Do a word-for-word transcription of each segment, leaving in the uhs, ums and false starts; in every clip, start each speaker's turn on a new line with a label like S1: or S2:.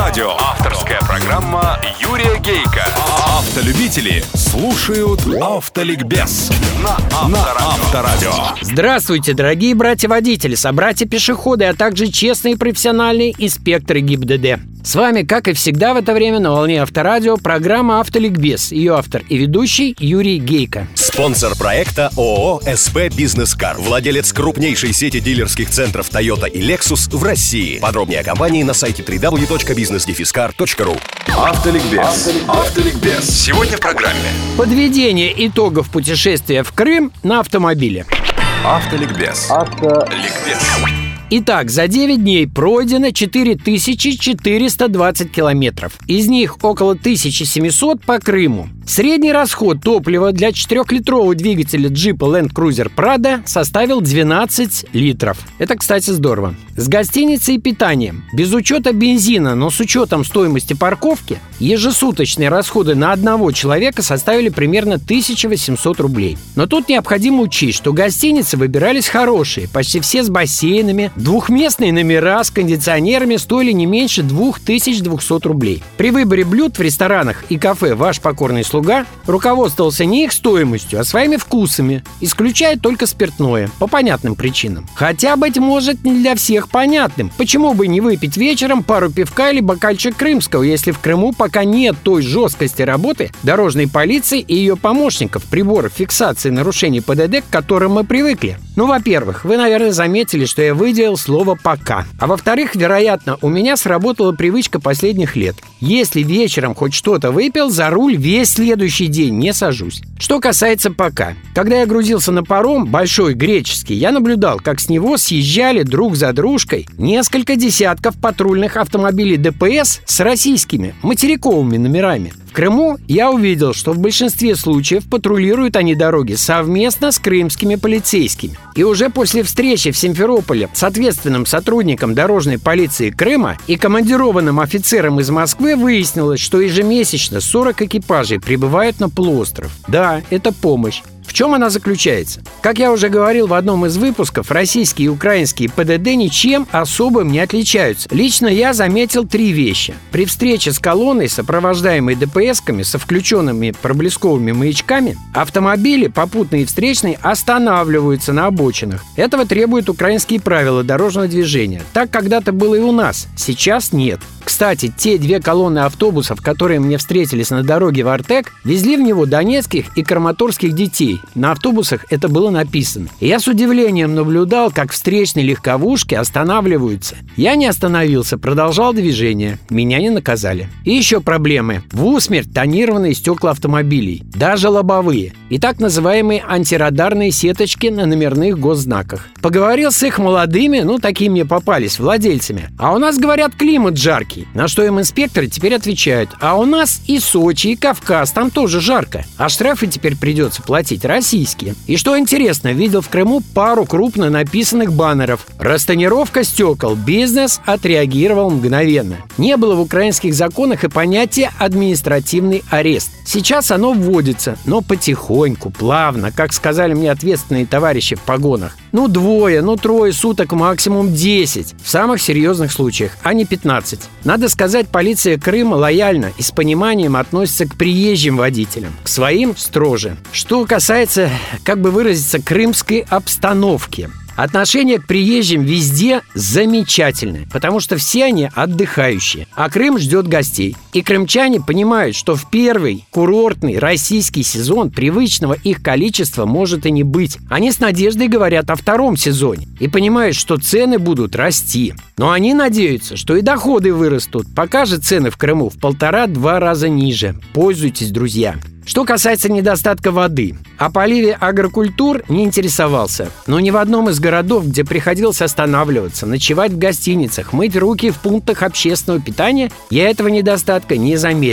S1: Авторадио. Авторская программа Юрия Гейка. Автолюбители слушают Автоликбез на Авторадио.
S2: Здравствуйте, дорогие братья-водители, собратья-пешеходы, а также честные профессиональные инспекторы ГИБДД. С вами, как и всегда в это время, на волне Авторадио, программа «Автоликбез». Ее автор и ведущий Юрий Гейка.
S3: Спонсор проекта ООО «СП Бизнес-Кар». Владелец крупнейшей сети дилерских центров Toyota и Lexus в России. Подробнее о компании на сайте дабл ю дабл ю дабл ю точка бизнес дефис кар точка ру.
S1: Автоликбез. Автоликбез. Сегодня в программе
S2: Подведение итогов путешествия в Крым на автомобиле.
S1: Автоликбез. Автоликбез.
S2: Итак, за девять дней пройдено четыре тысячи четыреста двадцать километров. Из них около тысяча семьсот по Крыму. Средний расход топлива для четырехлитрового двигателя джипа Land Cruiser Prado составил двенадцать литров. Это, кстати, здорово. С гостиницей и питанием, без учета бензина, но с учетом стоимости парковки, ежесуточные расходы на одного человека составили примерно тысяча восемьсот рублей. Но тут необходимо учесть, что гостиницы выбирались хорошие, почти все с бассейнами. Двухместные номера с кондиционерами стоили не меньше две тысячи двести рублей. При выборе блюд в ресторанах и кафе ваш покорный слуга руководствовался не их стоимостью, а своими вкусами, исключая только спиртное, по понятным причинам. Хотя, быть может, не для всех понятным. Почему бы не выпить вечером пару пивка или бокальчик крымского, если в Крыму пока нет той жесткости работы дорожной полиции и ее помощников, приборов фиксации нарушений ПДД, к которым мы привыкли? Ну, во-первых, вы, наверное, заметили, что я выделил слово «пока». А во-вторых, вероятно, у меня сработала привычка последних лет. Если вечером хоть что-то выпил, за руль весь следующий день не сажусь. Что касается «пока». Когда я грузился на паром, большой греческий, я наблюдал, как с него съезжали друг за дружкой несколько десятков патрульных автомобилей ДПС с российскими материковыми номерами. В Крыму я увидел, что в большинстве случаев патрулируют они дороги совместно с крымскими полицейскими. И уже после встречи в Симферополе с ответственным сотрудником дорожной полиции Крыма и командированным офицером из Москвы выяснилось, что ежемесячно сорок экипажей прибывают на полуостров. Да, это помощь. В чем она заключается? Как я уже говорил в одном из выпусков, российские и украинские ПДД ничем особым не отличаются. Лично я заметил три вещи. При встрече с колонной, сопровождаемой ДПСками со включенными проблесковыми маячками, автомобили, попутные и встречные, останавливаются на обочинах. Этого требуют украинские правила дорожного движения. Так когда-то было и у нас, сейчас нет. Кстати, те две колонны автобусов, которые мне встретились на дороге в Артек, везли в него донецких и краматорских детей. На автобусах это было написано. И я с удивлением наблюдал, как встречные легковушки останавливаются. Я не остановился, продолжал движение. Меня не наказали. И еще проблемы. В усмерть тонированные стекла автомобилей, даже лобовые. И так называемые антирадарные сеточки на номерных госзнаках. Поговорил с их молодыми, ну такие мне попались, владельцами. А у нас, говорят, климат жаркий. На что им инспекторы теперь отвечают: а у нас и Сочи, и Кавказ, там тоже жарко. А штрафы теперь придется платить российские. И что интересно, видел в Крыму пару крупно написанных баннеров. Растонировка стекол. Бизнес отреагировал мгновенно. Не было в украинских законах и понятия «административный арест». Сейчас оно вводится, но потихоньку, плавно, как сказали мне ответственные товарищи в погонах. Ну двое, ну трое суток, максимум десять. В самых серьезных случаях, а не пятнадцать. Надо сказать, полиция Крыма лояльно и с пониманием относится к приезжим водителям. К своим строже. Что касается, как бы выразиться, крымской обстановки. Отношение к приезжим везде замечательное, потому что все они отдыхающие, а Крым ждет гостей. И крымчане понимают, что в первый курортный российский сезон привычного их количества может и не быть. Они с надеждой говорят о втором сезоне и понимают, что цены будут расти. Но они надеются, что и доходы вырастут, пока же цены в Крыму в полтора-два раза ниже. Пользуйтесь, друзья. Что касается недостатка воды, о поливе агрокультур не интересовался. Но ни в одном из городов, где приходилось останавливаться, ночевать в гостиницах, мыть руки в пунктах общественного питания, я этого недостатка не заметил.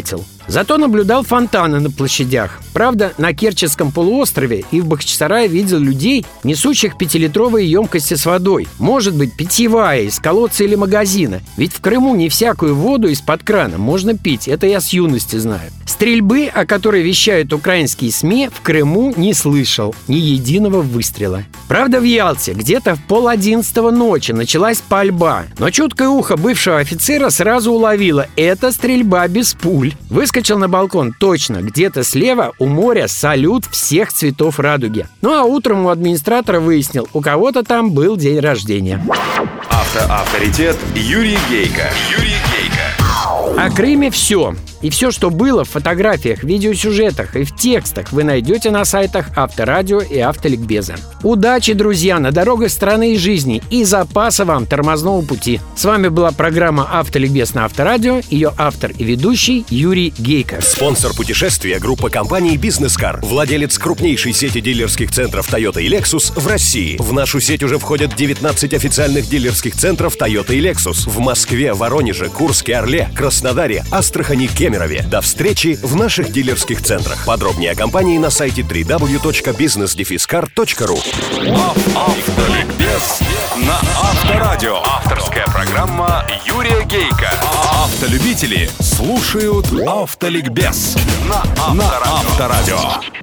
S2: Зато наблюдал фонтаны на площадях. Правда, на Керченском полуострове и в Бахчисарае видел людей, несущих пятилитровые емкости с водой. Может быть, питьевая, из колодца или магазина. Ведь в Крыму не всякую воду из-под крана можно пить. Это я с юности знаю. Стрельбы, о которой вещают украинские СМИ, в Крыму не слышал. Ни единого выстрела. Правда, в Ялте где-то в пол одиннадцатого ночи началась пальба. Но чуткое ухо бывшего офицера сразу уловило – это стрельба без пуль. Выскочил на балкон, точно, где-то слева у моря салют всех цветов радуги. Ну а утром у администратора выяснил, у кого-то там был день рождения.
S1: Автоавторитет Юрий Гейко. Юрий Гейко.
S2: О Крыме все. И все, что было в фотографиях, видеосюжетах и в текстах, вы найдете на сайтах Авторадио и Автоликбеза. Удачи, друзья, на дорогах страны и жизни и запаса вам тормозного пути. С вами была программа «Автоликбез» на Авторадио, ее автор и ведущий Юрий Гейко.
S3: Спонсор путешествия — группа компаний «Бизнес-Кар», владелец крупнейшей сети дилерских центров Toyota и Lexus в России. В нашу сеть уже входят девятнадцать официальных дилерских центров Toyota и Lexus в Москве, Воронеже, Курске, Орле, Краснодаре, Астрахани, Кемерово. До встречи в наших дилерских центрах. Подробнее о компании на сайте дабл ю дабл ю дабл ю точка бизнес дефис кар точка ру.
S1: Автоликбез на Авторадио. Авторская программа Юрия Гейко. Автолюбители слушают Автоликбез на Авторадио.